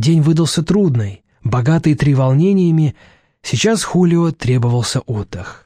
День выдался трудный, богатый треволнениями, сейчас Хулио требовался отдых.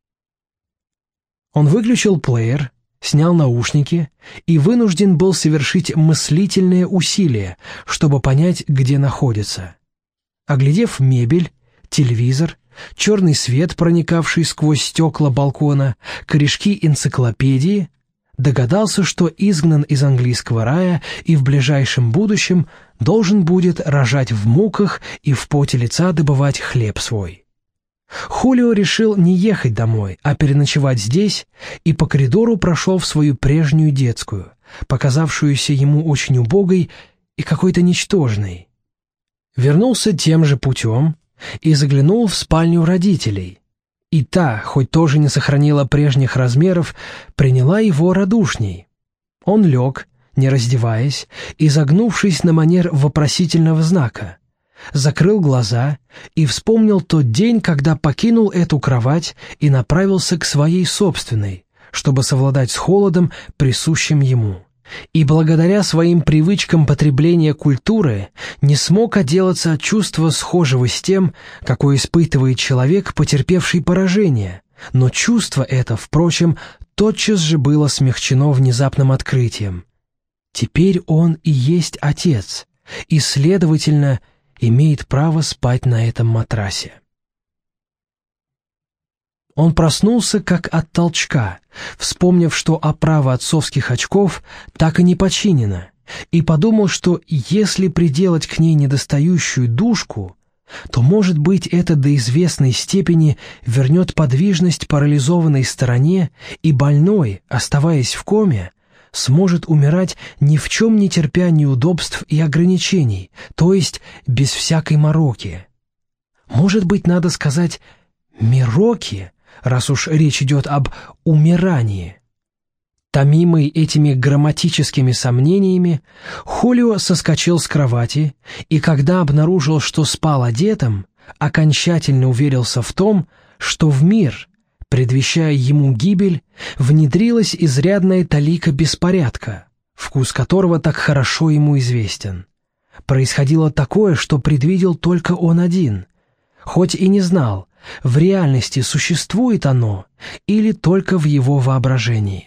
Он выключил плеер, снял наушники и вынужден был совершить мыслительные усилия, чтобы понять, где находится. Оглядев мебель, телевизор, черный свет, проникавший сквозь стекла балкона, корешки энциклопедии, догадался, что изгнан из английского рая и в ближайшем будущем должен будет рожать в муках и в поте лица добывать хлеб свой. Хулио решил не ехать домой, а переночевать здесь, и по коридору прошел в свою прежнюю детскую, показавшуюся ему очень убогой и какой-то ничтожной. Вернулся тем же путем и заглянул в спальню родителей. И та, хоть тоже не сохранила прежних размеров, приняла его радушней. Он лег, не раздеваясь, изогнувшись на манер вопросительного знака, закрыл глаза и вспомнил тот день, когда покинул эту кровать и направился к своей собственной, чтобы совладать с холодом, присущим ему. И благодаря своим привычкам потребления культуры не смог отделаться от чувства, схожего с тем, какое испытывает человек, потерпевший поражение, но чувство это, впрочем, тотчас же было смягчено внезапным открытием. Теперь он и есть отец, и, следовательно, имеет право спать на этом матрасе. Он проснулся как от толчка, вспомнив, что оправа отцовских очков так и не починена, и подумал, что если приделать к ней недостающую дужку, то, может быть, это до известной степени вернет подвижность парализованной стороне, и больной, оставаясь в коме, сможет умирать ни в чем не терпя неудобств и ограничений, то есть без всякой мороки. Может быть, надо сказать «мироки», раз уж речь идет об умирании. Томимый этими грамматическими сомнениями, Хулио соскочил с кровати и, когда обнаружил, что спал одетым, окончательно уверился в том, что в мир, предвещая ему гибель, внедрилась изрядная талика беспорядка, вкус которого так хорошо ему известен. Происходило такое, что предвидел только он один, хоть и не знал, в реальности существует оно или только в его воображении.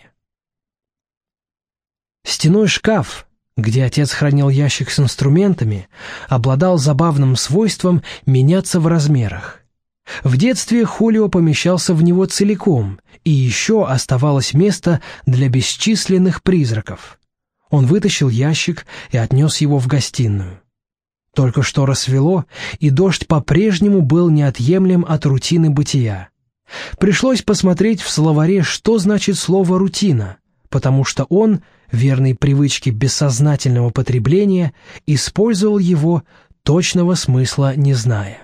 Стенной шкаф, где отец хранил ящик с инструментами, обладал забавным свойством меняться в размерах. В детстве Хулио помещался в него целиком, и еще оставалось место для бесчисленных призраков. Он вытащил ящик и отнес его в гостиную. Только что рассвело, и дождь по-прежнему был неотъемлем от рутины бытия. Пришлось посмотреть в словаре, что значит слово «рутина», потому что он, верной привычке бессознательного потребления, использовал его, точного смысла не зная.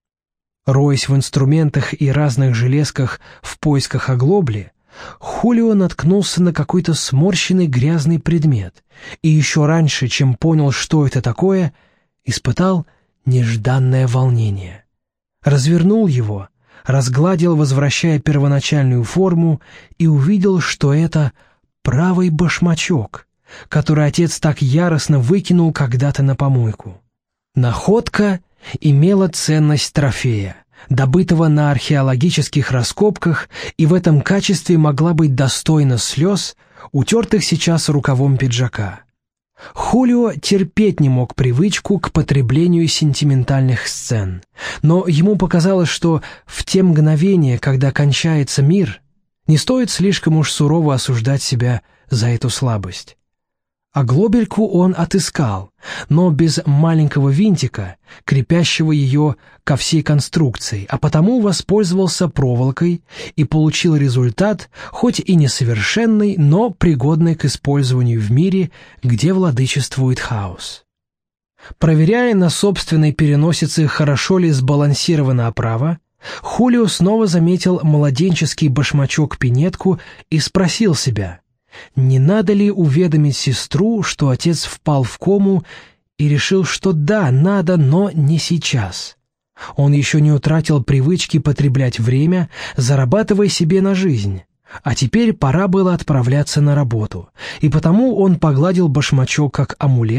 Роясь в инструментах и разных железках в поисках оглобли, Хулио наткнулся на какой-то сморщенный грязный предмет, и еще раньше, чем понял, что это такое, испытал нежданное волнение. Развернул его, разгладил, возвращая первоначальную форму, и увидел, что это правый башмачок, который отец так яростно выкинул когда-то на помойку. Находка имела ценность трофея, добытого на археологических раскопках, и в этом качестве могла быть достойна слез, утертых сейчас рукавом пиджака. Хулио терпеть не мог привычку к потреблению сентиментальных сцен, но ему показалось, что в те мгновения, когда кончается мир, не стоит слишком уж сурово осуждать себя за эту слабость. Оглобельку он отыскал, но без маленького винтика, крепящего ее ко всей конструкции, а потому воспользовался проволокой и получил результат, хоть и несовершенный, но пригодный к использованию в мире, где владычествует хаос. Проверяя на собственной переносице, хорошо ли сбалансирована оправа, Хулио снова заметил младенческий башмачок-пинетку и спросил себя, не надо ли уведомить сестру, что отец впал в кому, и решил, что да, надо, но не сейчас. Он еще не утратил привычки потреблять время, зарабатывая себе на жизнь, а теперь пора было отправляться на работу, и потому он погладил башмачок как амулет,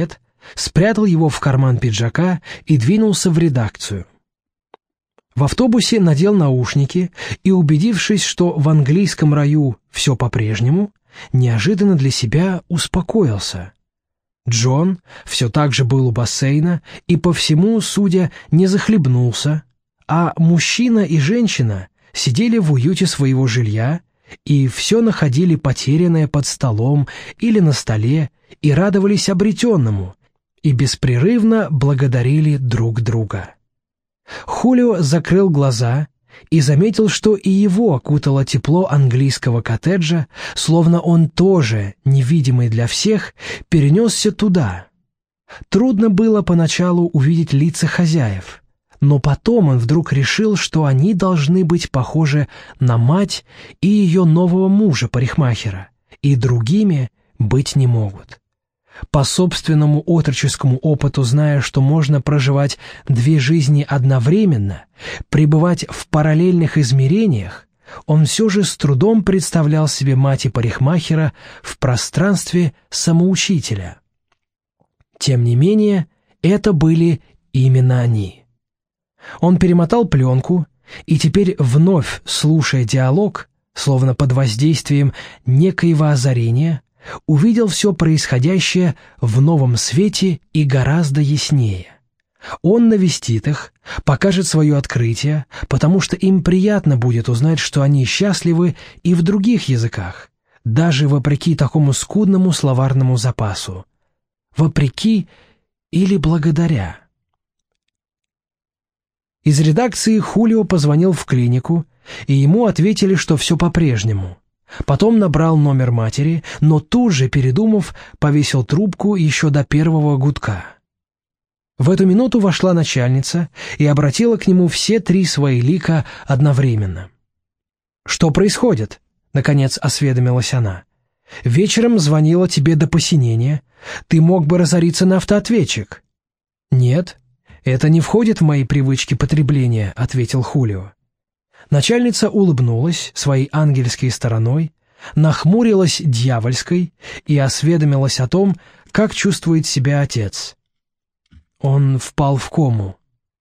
спрятал его в карман пиджака и двинулся в редакцию. В автобусе надел наушники и, убедившись, что в английском раю все по-прежнему, неожиданно для себя успокоился. Джон все так же был у бассейна и, по всему, судя, не захлебнулся, а мужчина и женщина сидели в уюте своего жилья и все находили потерянное под столом или на столе и радовались обретенному, и беспрерывно благодарили друг друга. Хулио закрыл глаза и заметил, что и его окутало тепло английского коттеджа, словно он тоже, невидимый для всех, перенесся туда. Трудно было поначалу увидеть лица хозяев, но потом он вдруг решил, что они должны быть похожи на мать и ее нового мужа-парикмахера, и другими быть не могут. По собственному отроческому опыту, зная, что можно проживать две жизни одновременно, пребывать в параллельных измерениях, он все же с трудом представлял себе мать и парикмахера в пространстве самоучителя. Тем не менее, это были именно они. Он перемотал пленку и теперь, вновь слушая диалог, словно под воздействием некоего озарения, увидел все происходящее в новом свете и гораздо яснее. Он навестит их, покажет свое открытие, потому что им приятно будет узнать, что они счастливы и в других языках, даже вопреки такому скудному словарному запасу. Вопреки или благодаря. Из редакции Хулио позвонил в клинику, и ему ответили, что все по-прежнему. Потом набрал номер матери, но тут же, передумав, повесил трубку еще до первого гудка. В эту минуту вошла начальница и обратила к нему все три свои лика одновременно. «Что происходит?» — наконец осведомилась она. «Вечером звонила тебе до посинения. Ты мог бы разориться на автоответчик». «Нет, это не входит в мои привычки потребления», — ответил Хулио. Начальница улыбнулась своей ангельской стороной, нахмурилась дьявольской и осведомилась о том, как чувствует себя отец. Он впал в кому.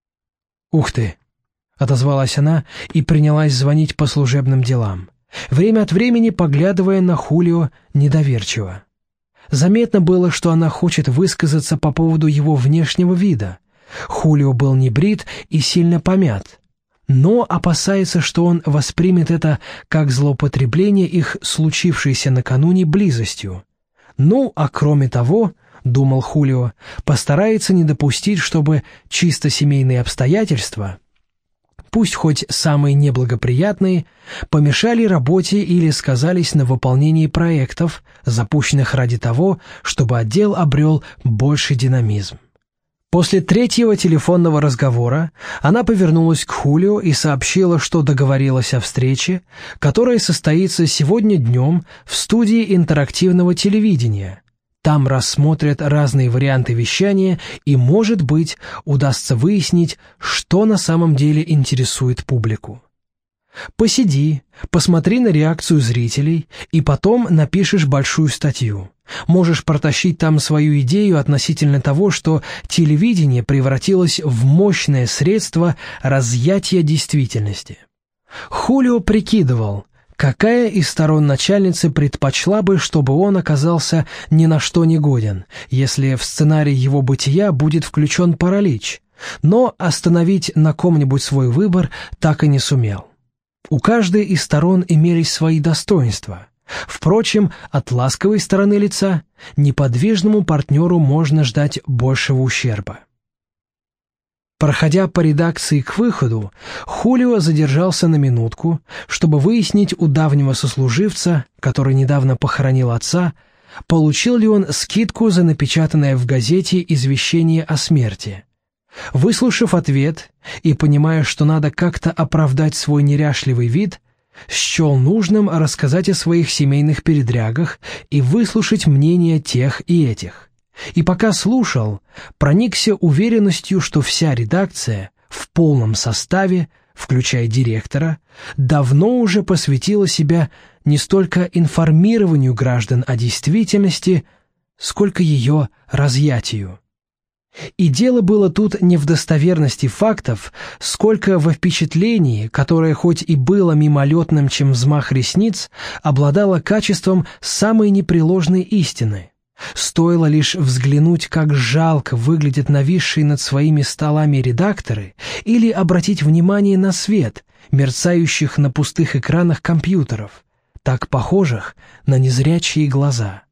«Ух ты!» — отозвалась она и принялась звонить по служебным делам, время от времени поглядывая на Хулио недоверчиво. Заметно было, что она хочет высказаться по поводу его внешнего вида. Хулио был небрит и сильно помят, но опасается, что он воспримет это как злоупотребление их случившейся накануне близостью. Ну, а кроме того, — думал Хулио, — постарается не допустить, чтобы чисто семейные обстоятельства, пусть хоть самые неблагоприятные, помешали работе или сказались на выполнении проектов, запущенных ради того, чтобы отдел обрел больший динамизм. После третьего телефонного разговора она повернулась к Хулио и сообщила, что договорилась о встрече, которая состоится сегодня днем в студии интерактивного телевидения. Там рассмотрят разные варианты вещания и, может быть, удастся выяснить, что на самом деле интересует публику. Посиди, посмотри на реакцию зрителей и потом напишешь большую статью. Можешь протащить там свою идею относительно того, что телевидение превратилось в мощное средство разъятия действительности. Хулио прикидывал, какая из сторон начальницы предпочла бы, чтобы он оказался ни на что не годен, если в сценарий его бытия будет включен паралич, но остановить на ком-нибудь свой выбор так и не сумел. У каждой из сторон имелись свои достоинства. Впрочем, от ласковой стороны лица неподвижному партнеру можно ждать большего ущерба. Проходя по редакции к выходу, Хулио задержался на минутку, чтобы выяснить у давнего сослуживца, который недавно похоронил отца, получил ли он скидку за напечатанное в газете извещение о смерти. Выслушав ответ и понимая, что надо как-то оправдать свой неряшливый вид, счел нужным рассказать о своих семейных передрягах и выслушать мнения тех и этих. И пока слушал, проникся уверенностью, что вся редакция в полном составе, включая директора, давно уже посвятила себя не столько информированию граждан о действительности, сколько ее разъятию. И дело было тут не в достоверности фактов, сколько во впечатлении, которое хоть и было мимолетным, чем взмах ресниц, обладало качеством самой непреложной истины. Стоило лишь взглянуть, как жалко выглядят нависшие над своими столами редакторы, или обратить внимание на свет, мерцающих на пустых экранах компьютеров, так похожих на незрячие глаза.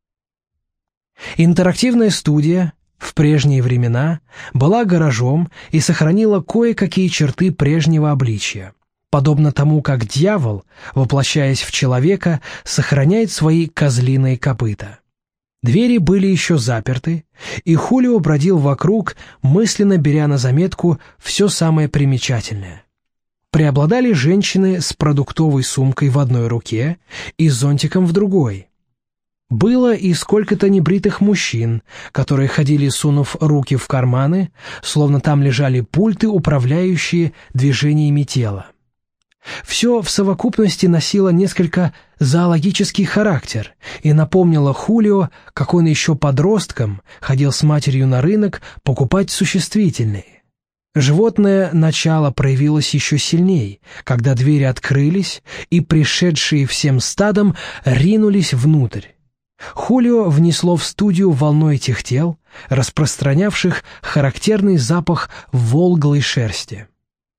Интерактивная студия в прежние времена была гаражом и сохранила кое-какие черты прежнего обличия, подобно тому, как дьявол, воплощаясь в человека, сохраняет свои козлиные копыта. Двери были еще заперты, и Хулио бродил вокруг, мысленно беря на заметку все самое примечательное. Преобладали женщины с продуктовой сумкой в одной руке и зонтиком в другой. Было и сколько-то небритых мужчин, которые ходили, сунув руки в карманы, словно там лежали пульты, управляющие движениями тела. Все в совокупности носило несколько зоологический характер и напомнило Хулио, как он еще подростком ходил с матерью на рынок покупать существительные. Животное начало проявилось еще сильней, когда двери открылись, и пришедшие всем стадом ринулись внутрь. Хулио внесло в студию волну этих тел, распространявших характерный запах волглой шерсти.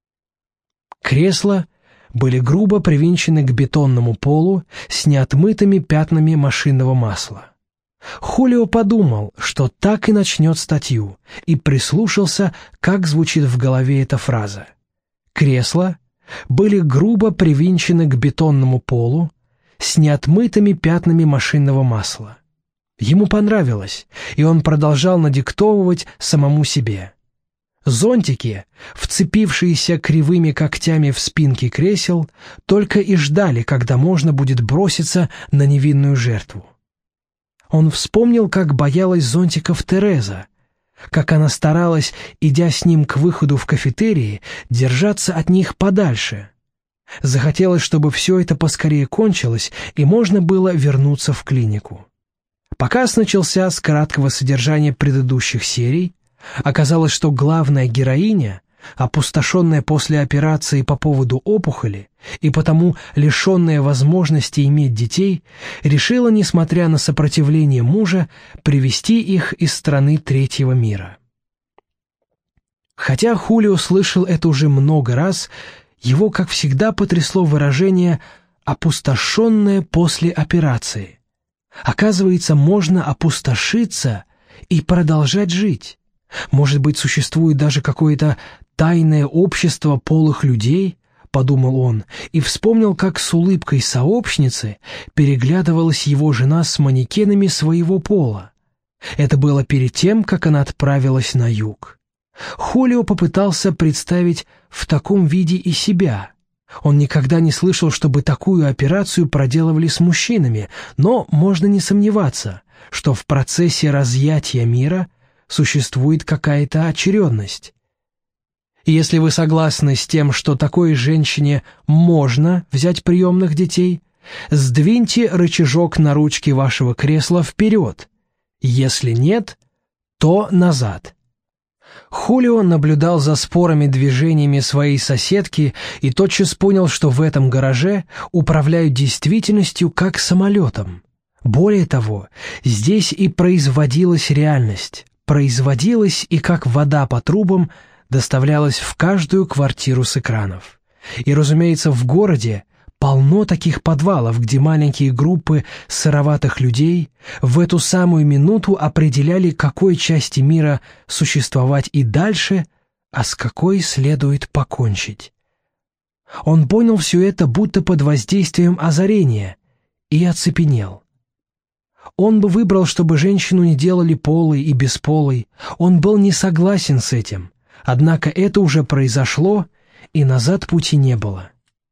Кресла были грубо привинчены к бетонному полу с неотмытыми пятнами машинного масла. Хулио подумал, что так и начнет статью, и прислушался, как звучит в голове эта фраза. Кресла были грубо привинчены к бетонному полу с неотмытыми пятнами машинного масла. Ему понравилось, и он продолжал надиктовывать самому себе. Зонтики, вцепившиеся кривыми когтями в спинки кресел, только и ждали, когда можно будет броситься на невинную жертву. Он вспомнил, как боялась зонтиков Тереза, как она старалась, идя с ним к выходу в кафетерии, держаться от них подальше. Захотелось, чтобы все это поскорее кончилось, и можно было вернуться в клинику. Показ начался с краткого содержания предыдущих серий. Оказалось, что главная героиня, опустошенная после операции по поводу опухоли и потому лишенная возможности иметь детей, решила, несмотря на сопротивление мужа, привезти их из страны третьего мира. Хотя Хулио слышал это уже много раз, его, как всегда, потрясло выражение «опустошенная после операции». Оказывается, можно опустошиться и продолжать жить. Может быть, существует даже какое-то тайное общество полых людей, подумал он, и вспомнил, как с улыбкой сообщницы переглядывалась его жена с манекенами своего пола. Это было перед тем, как она отправилась на юг. Хулио попытался представить в таком виде и себя. Он никогда не слышал, чтобы такую операцию проделывали с мужчинами, но можно не сомневаться, что в процессе разъятия мира существует какая-то очередность. Если вы согласны с тем, что такой женщине можно взять приемных детей, сдвиньте рычажок на ручке вашего кресла вперед. Если нет, то назад. Хулио наблюдал за спорами движениями своей соседки и тотчас понял, что в этом гараже управляют действительностью как самолетом. Более того, здесь и производилась реальность. Производилась и как вода по трубам доставлялась в каждую квартиру с экранов. И, разумеется, в городе полно таких подвалов, где маленькие группы сыроватых людей в эту самую минуту определяли, какой части мира существовать и дальше, а с какой следует покончить. Он понял все это будто под воздействием озарения и оцепенел. Он бы выбрал, чтобы женщину не делали полой и бесполой. Он был не согласен с этим. Однако это уже произошло, и назад пути не было.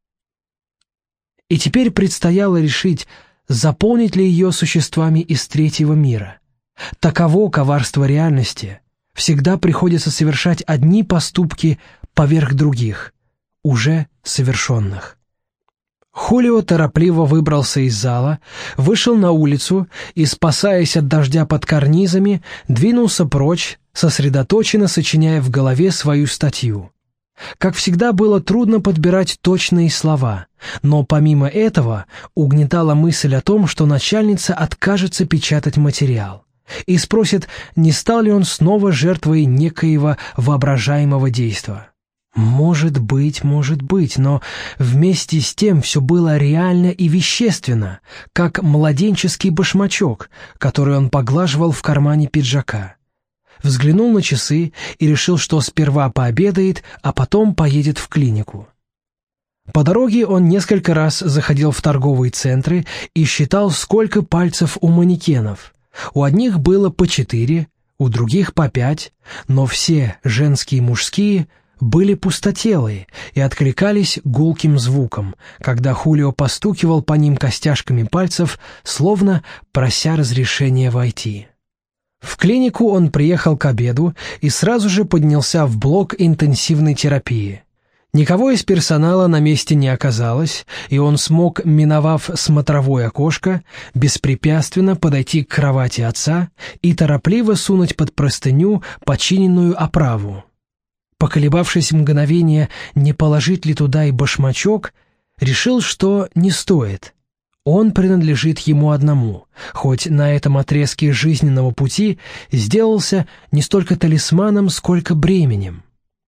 И теперь предстояло решить, заполнить ли ее существами из третьего мира. Таково коварство реальности. Всегда приходится совершать одни поступки поверх других, уже совершенных. Хулио торопливо выбрался из зала, вышел на улицу и, спасаясь от дождя под карнизами, двинулся прочь, сосредоточенно сочиняя в голове свою статью. Как всегда, было трудно подбирать точные слова, но помимо этого угнетала мысль о том, что начальница откажется печатать материал и спросит, не стал ли он снова жертвой некоего воображаемого действа. Может быть, но вместе с тем все было реально и вещественно, как младенческий башмачок, который он поглаживал в кармане пиджака. Взглянул на часы и решил, что сперва пообедает, а потом поедет в клинику. По дороге он несколько раз заходил в торговые центры и считал, сколько пальцев у манекенов. У одних было по 4, у других по 5, но все, женские и мужские, были пустотелые и откликались гулким звуком, когда Хулио постукивал по ним костяшками пальцев, словно прося разрешения войти. В клинику он приехал к обеду и сразу же поднялся в блок интенсивной терапии. Никого из персонала на месте не оказалось, и он смог, миновав смотровое окошко, беспрепятственно подойти к кровати отца и торопливо сунуть под простыню починенную оправу. Поколебавшись мгновение, не положить ли туда и башмачок, решил, что не стоит. Он принадлежит ему одному, хоть на этом отрезке жизненного пути сделался не столько талисманом, сколько бременем.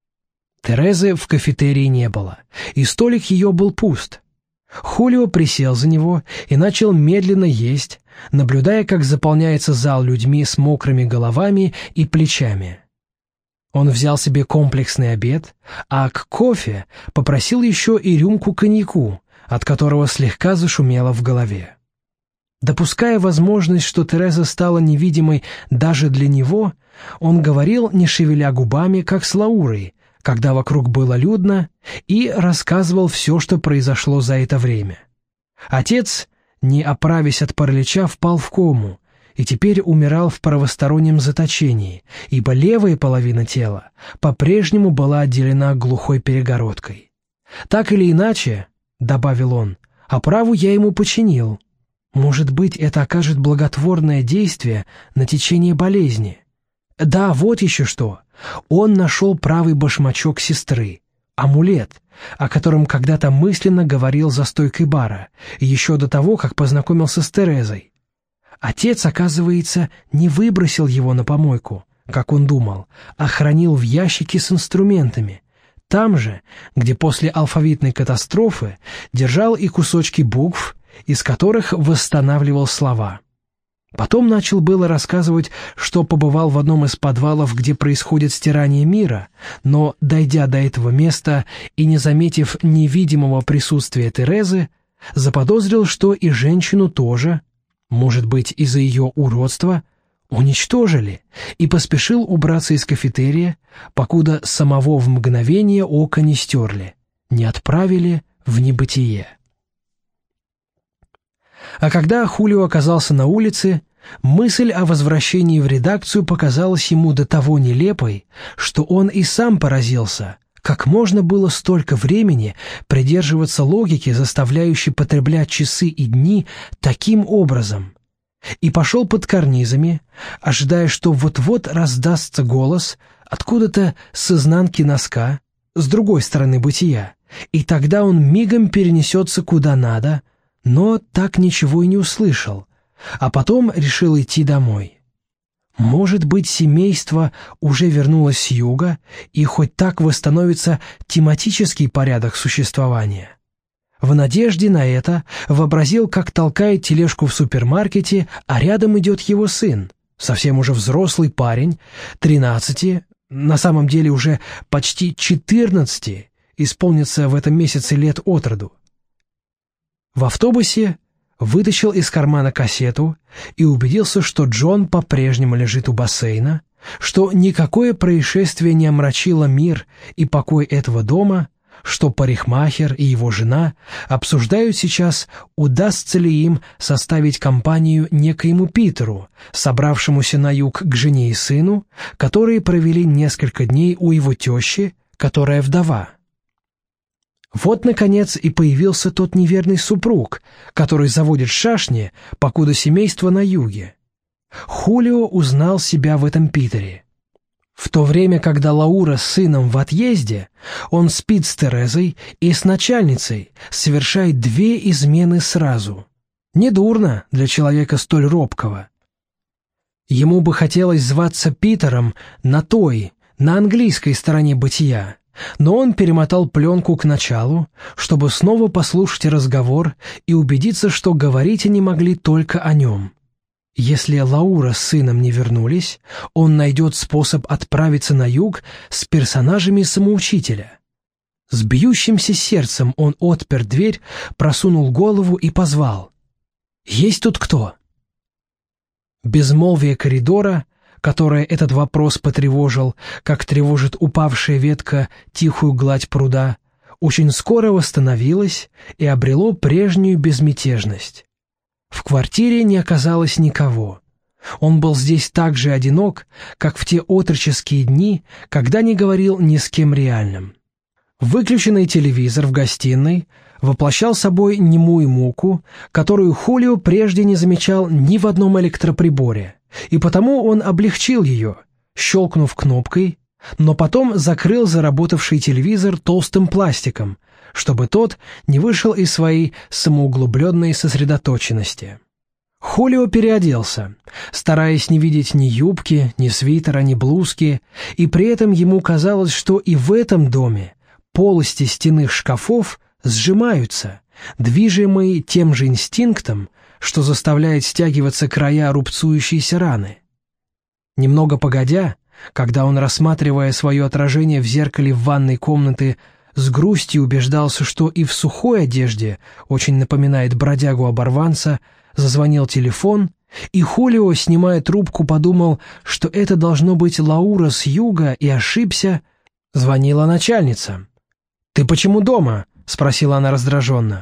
Терезы в кафетерии не было, и столик ее был пуст. Хулио присел за него и начал медленно есть, наблюдая, как заполняется зал людьми с мокрыми головами и плечами. Он взял себе комплексный обед, а к кофе попросил еще и рюмку коньяку, от которого слегка зашумело в голове. Допуская возможность, что Тереза стала невидимой даже для него, он говорил, не шевеля губами, как с Лаурой, когда вокруг было людно, и рассказывал все, что произошло за это время. Отец, не оправясь от паралича, впал в кому и теперь умирал в правостороннем заточении, ибо левая половина тела по-прежнему была отделена глухой перегородкой. «Так или иначе, — добавил он, — оправу я ему починил. Может быть, это окажет благотворное действие на течение болезни. Да, вот еще что. Он нашел правый башмачок сестры, амулет, о котором когда-то мысленно говорил за стойкой бара, еще до того, как познакомился с Терезой. Отец, оказывается, не выбросил его на помойку, как он думал, а хранил в ящике с инструментами, там же, где после алфавитной катастрофы держал и кусочки букв, из которых восстанавливал слова. Потом начал было рассказывать, что побывал в одном из подвалов, где происходит стирание мира, но, дойдя до этого места и не заметив невидимого присутствия Терезы, заподозрил, что и женщину тоже, может быть, из-за ее уродства, уничтожили, и поспешил убраться из кафетерия, покуда самого в мгновение ока не стерли, не отправили в небытие. А когда Хулио оказался на улице, мысль о возвращении в редакцию показалась ему до того нелепой, что он и сам поразился, как можно было столько времени придерживаться логики, заставляющей потреблять часы и дни таким образом, и пошел под карнизами, ожидая, что вот-вот раздастся голос откуда-то с изнанки носка, с другой стороны бытия, и тогда он мигом перенесется куда надо, но так ничего и не услышал, а потом решил идти домой. Может быть, семейство уже вернулось с юга, и хоть так восстановится тематический порядок существования. В надежде на это вообразил, как толкает тележку в супермаркете, а рядом идет его сын, совсем уже взрослый парень, 13, на самом деле уже почти 14, исполнится в этом месяце лет от роду. В автобусе вытащил из кармана кассету и убедился, что Джон по-прежнему лежит у бассейна, что никакое происшествие не омрачило мир и покой этого дома, что парикмахер и его жена обсуждают сейчас, удастся ли им составить компанию некоему Питеру, собравшемуся на юг к жене и сыну, которые провели несколько дней у его тещи, которая вдова. Вот, наконец, и появился тот неверный супруг, который заводит шашни, покуда семейство на юге. Хулио узнал себя в этом Питере. В то время, когда Лаура с сыном в отъезде, он спит с Терезой и с начальницей, совершает 2 измены сразу. Недурно для человека столь робкого. Ему бы хотелось зваться Питером на английской стороне бытия, но он перемотал пленку к началу, чтобы снова послушать разговор и убедиться, что говорить они могли только о нем. Если Лаура с сыном не вернулись, он найдет способ отправиться на юг с персонажами самоучителя. С бьющимся сердцем он отпер дверь, просунул голову и позвал: «Есть тут кто?» Безмолвие коридора, которое этот вопрос потревожил, как тревожит упавшая ветка тихую гладь пруда, очень скоро восстановилось и обрело прежнюю безмятежность. В квартире не оказалось никого. Он был здесь так же одинок, как в те отроческие дни, когда не говорил ни с кем реальным. Выключенный телевизор в гостиной воплощал собой немую муку, которую Хулио прежде не замечал ни в одном электроприборе, и потому он облегчил ее, щелкнув кнопкой, но потом закрыл заработавший телевизор толстым пластиком, чтобы тот не вышел из своей самоуглубленной сосредоточенности. Хулио переоделся, стараясь не видеть ни юбки, ни свитера, ни блузки, и при этом ему казалось, что и в этом доме полости стенных шкафов сжимаются, движимые тем же инстинктом, что заставляет стягиваться края рубцующейся раны. Немного погодя, когда он, рассматривая свое отражение в зеркале в ванной комнаты, с грустью убеждался, что и в сухой одежде очень напоминает бродягу-оборванца, зазвонил телефон, и Хулио, снимая трубку, подумал, что это должно быть Лаура с юга, и ошибся. Звонила начальница. «Ты почему дома?» — спросила она раздраженно.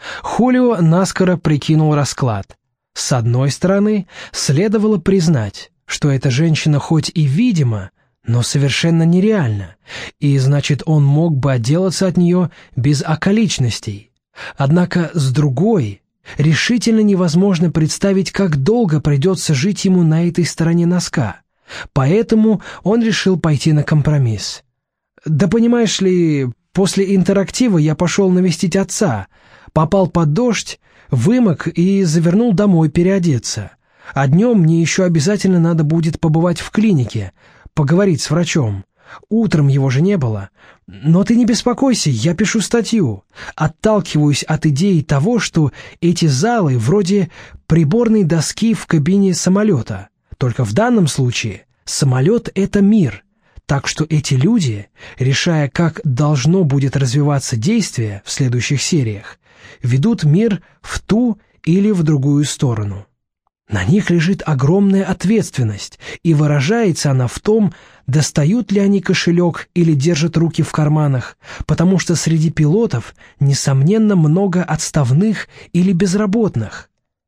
Хулио наскоро прикинул расклад. С одной стороны, следовало признать, что эта женщина хоть и видима, но совершенно нереально, и, значит, он мог бы отделаться от нее без околичностей. Однако, с другой, решительно невозможно представить, как долго придется жить ему на этой стороне носка. Поэтому он решил пойти на компромисс. «Да понимаешь ли, после интерактива я пошел навестить отца, попал под дождь, вымок и завернул домой переодеться. А днем мне еще обязательно надо будет побывать в клинике, поговорить с врачом. Утром его же не было. Но ты не беспокойся, я пишу статью. Отталкиваюсь от идеи того, что эти залы вроде приборной доски в кабине самолета. Только в данном случае самолет — это мир. Так что эти люди, решая, как должно будет развиваться действие в следующих сериях, ведут мир в ту или в другую сторону. На них лежит огромная ответственность, и выражается она в том, достают ли они кошелек или держат руки в карманах, потому что среди пилотов, несомненно, много отставных или безработных.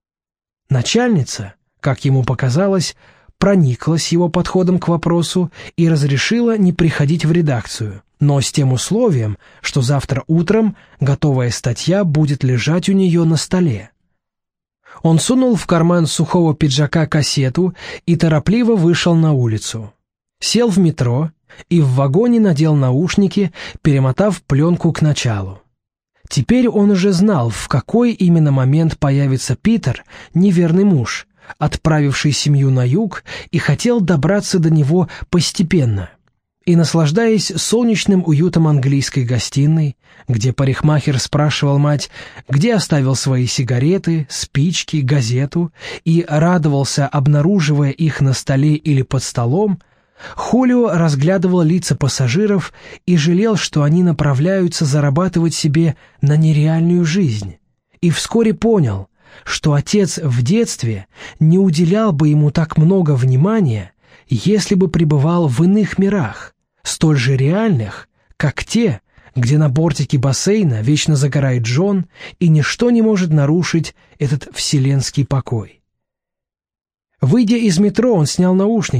Начальница, как ему показалось, прониклась его подходом к вопросу и разрешила не приходить в редакцию, но с тем условием, что завтра утром готовая статья будет лежать у нее на столе. Он сунул в карман сухого пиджака кассету и торопливо вышел на улицу. Сел в метро и в вагоне надел наушники, перемотав пленку к началу. Теперь он уже знал, в какой именно момент появится Питер, неверный муж, отправивший семью на юг, и хотел добраться до него постепенно. И, наслаждаясь солнечным уютом английской гостиной, где парикмахер спрашивал мать, где оставил свои сигареты, спички, газету, и радовался, обнаруживая их на столе или под столом, Хулио разглядывал лица пассажиров и жалел, что они направляются зарабатывать себе на нереальную жизнь, и вскоре понял, что отец в детстве не уделял бы ему так много внимания, если бы пребывал в иных мирах, столь же реальных, как те, где на бортике бассейна вечно загорает Джон, и ничто не может нарушить этот вселенский покой. Выйдя из метро, он снял наушники,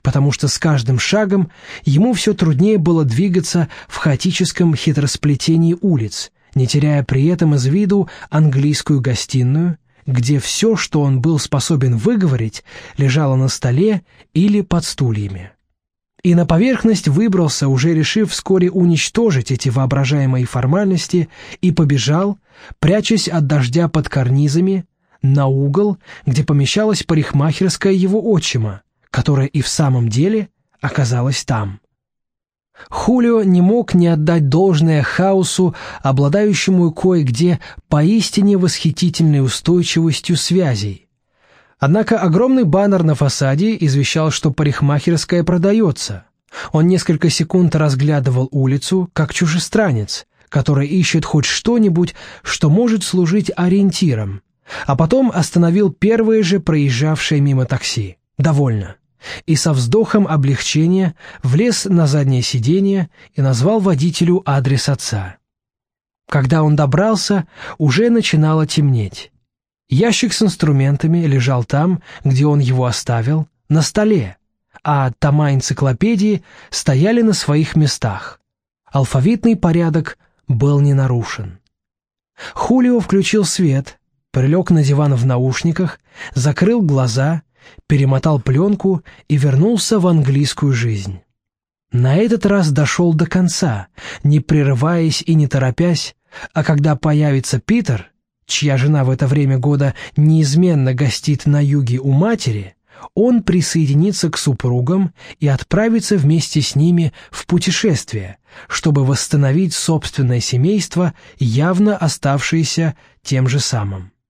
потому что с каждым шагом ему все труднее было двигаться в хаотическом хитросплетении улиц, не теряя при этом из виду английскую гостиную, где все, что он был способен выговорить, лежало на столе или под стульями. И на поверхность выбрался, уже решив вскоре уничтожить эти воображаемые формальности, и побежал, прячась от дождя под карнизами, на угол, где помещалась парикмахерская его отчима, которая и в самом деле оказалась там. Хулио не мог не отдать должное хаосу, обладающему кое-где поистине восхитительной устойчивостью связей. Однако огромный баннер на фасаде извещал, что парикмахерская продается. Он несколько секунд разглядывал улицу, как чужестранец, который ищет хоть что-нибудь, что может служить ориентиром, а потом остановил первое же проезжавшее мимо такси. «Довольно». И со вздохом облегчения влез на заднее сиденье и назвал водителю адрес отца. Когда он добрался, уже начинало темнеть. Ящик с инструментами лежал там, где он его оставил, на столе, а тома энциклопедии стояли на своих местах. Алфавитный порядок был не нарушен. Хулио включил свет, прилег на диван в наушниках, закрыл глаза, перемотал пленку и вернулся в английскую жизнь. На этот раз дошел до конца, не прерываясь и не торопясь, а когда появится Питер, чья жена в это время года неизменно гостит на юге у матери, он присоединится к супругам и отправится вместе с ними в путешествие, чтобы восстановить собственное семейство, явно оставшееся тем же самым.